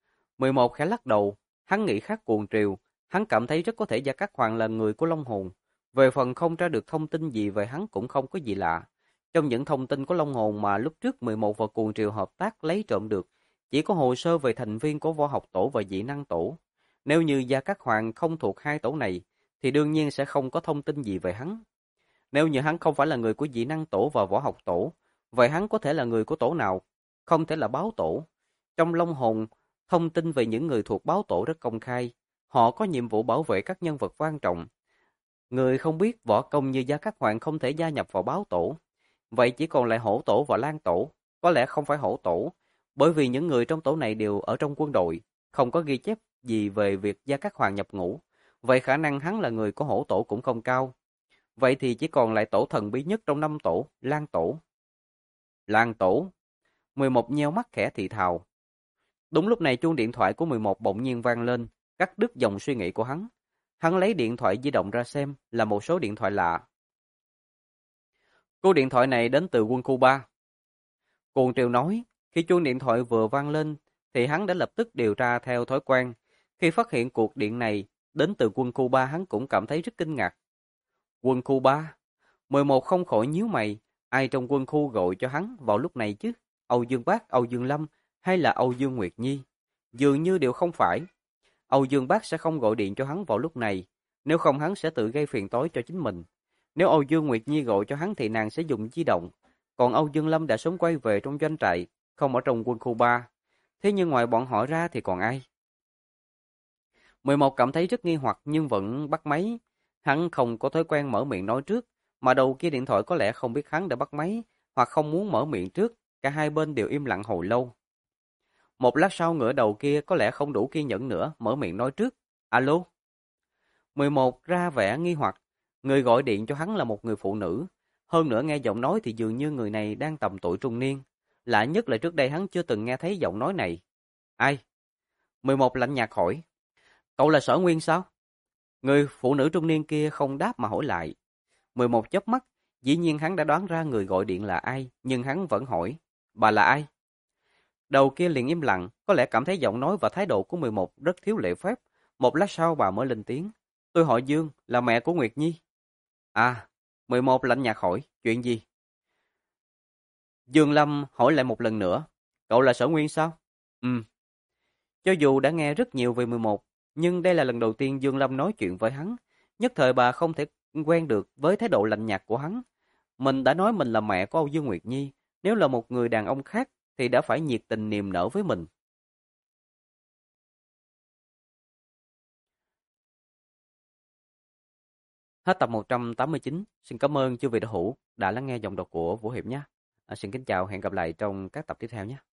11 khẽ lắc đầu, hắn nghĩ khác Cuồng Triều. Hắn cảm thấy rất có thể Gia Cát Hoàng là người của Long Hồn. Về phần không tra được thông tin gì về hắn cũng không có gì lạ. Trong những thông tin của Long Hồn mà lúc trước 11 và Cuồng Triều hợp tác lấy trộm được, chỉ có hồ sơ về thành viên của võ học tổ và dị năng tổ. Nếu như Gia Cát Hoàng không thuộc hai tổ này, thì đương nhiên sẽ không có thông tin gì về hắn. Nếu như hắn không phải là người của dị năng tổ và võ học tổ, vậy hắn có thể là người của tổ nào? Không thể là báo tổ. Trong Long Hồn, thông tin về những người thuộc báo tổ rất công khai. Họ có nhiệm vụ bảo vệ các nhân vật quan trọng. Người không biết võ công như Gia Cát Hoàng không thể gia nhập vào báo tổ. Vậy chỉ còn lại hổ tổ và lan tổ. Có lẽ không phải hổ tổ, bởi vì những người trong tổ này đều ở trong quân đội, không có ghi chép gì về việc Gia Cát Hoàng nhập ngũ. Vậy khả năng hắn là người của hổ tổ cũng không cao. Vậy thì chỉ còn lại tổ thần bí nhất trong 5 tổ, Lan tổ. Lan tổ. 11 nheo mắt khẽ thì thào. Đúng lúc này chuông điện thoại của 11 bỗng nhiên vang lên, cắt đứt dòng suy nghĩ của hắn. Hắn lấy điện thoại di động ra xem, là một số điện thoại lạ. Cú điện thoại này đến từ quân khu 3. Cuồng Triều nói, khi chuông điện thoại vừa vang lên, thì hắn đã lập tức điều tra theo thói quen. Khi phát hiện cuộc điện này Đến từ quân khu 3 hắn cũng cảm thấy rất kinh ngạc. Quân khu 3? 11 không khỏi nhíu mày, ai trong quân khu gọi cho hắn vào lúc này chứ? Âu Dương Bác, Âu Dương Lâm hay là Âu Dương Nguyệt Nhi? Dường như đều không phải. Âu Dương Bác sẽ không gọi điện cho hắn vào lúc này, nếu không hắn sẽ tự gây phiền toái cho chính mình. Nếu Âu Dương Nguyệt Nhi gọi cho hắn thì nàng sẽ dùng di động, còn Âu Dương Lâm đã sớm quay về trong doanh trại, không ở trong quân khu 3. Thế nhưng ngoài bọn họ ra thì còn ai? 11 cảm thấy rất nghi hoặc nhưng vẫn bắt máy. Hắn không có thói quen mở miệng nói trước, mà đầu kia điện thoại có lẽ không biết hắn đã bắt máy, hoặc không muốn mở miệng trước, cả hai bên đều im lặng hồi lâu. Một lát sau ngửa đầu kia có lẽ không đủ kiên nhẫn nữa, mở miệng nói trước. Alo? 11 ra vẻ nghi hoặc, người gọi điện cho hắn là một người phụ nữ. Hơn nữa nghe giọng nói thì dường như người này đang tầm tuổi trung niên. Lạ nhất là trước đây hắn chưa từng nghe thấy giọng nói này. Ai? 11 lạnh nhạt hỏi. Cậu là Sở Nguyên sao? Người phụ nữ trung niên kia không đáp mà hỏi lại. 11 chớp mắt, dĩ nhiên hắn đã đoán ra người gọi điện là ai, nhưng hắn vẫn hỏi. Bà là ai? Đầu kia liền im lặng, có lẽ cảm thấy giọng nói và thái độ của 11 rất thiếu lễ phép. Một lát sau bà mới lên tiếng. Tôi họ Dương, là mẹ của Nguyệt Nhi. À, 11 lạnh nhạt hỏi, chuyện gì? Dương Lâm hỏi lại một lần nữa. Cậu là Sở Nguyên sao? Ừ. Cho dù đã nghe rất nhiều về 11, nhưng đây là lần đầu tiên Dương Lâm nói chuyện với hắn. Nhất thời bà không thể quen được với thái độ lạnh nhạt của hắn. Mình đã nói mình là mẹ của Âu Dương Nguyệt Nhi. Nếu là một người đàn ông khác thì đã phải nhiệt tình niềm nở với mình. Hết tập 189. Xin cảm ơn chư vị đã hữu đã lắng nghe giọng đọc của Vũ Hiệp nhé. Xin kính chào, hẹn gặp lại trong các tập tiếp theo nhé.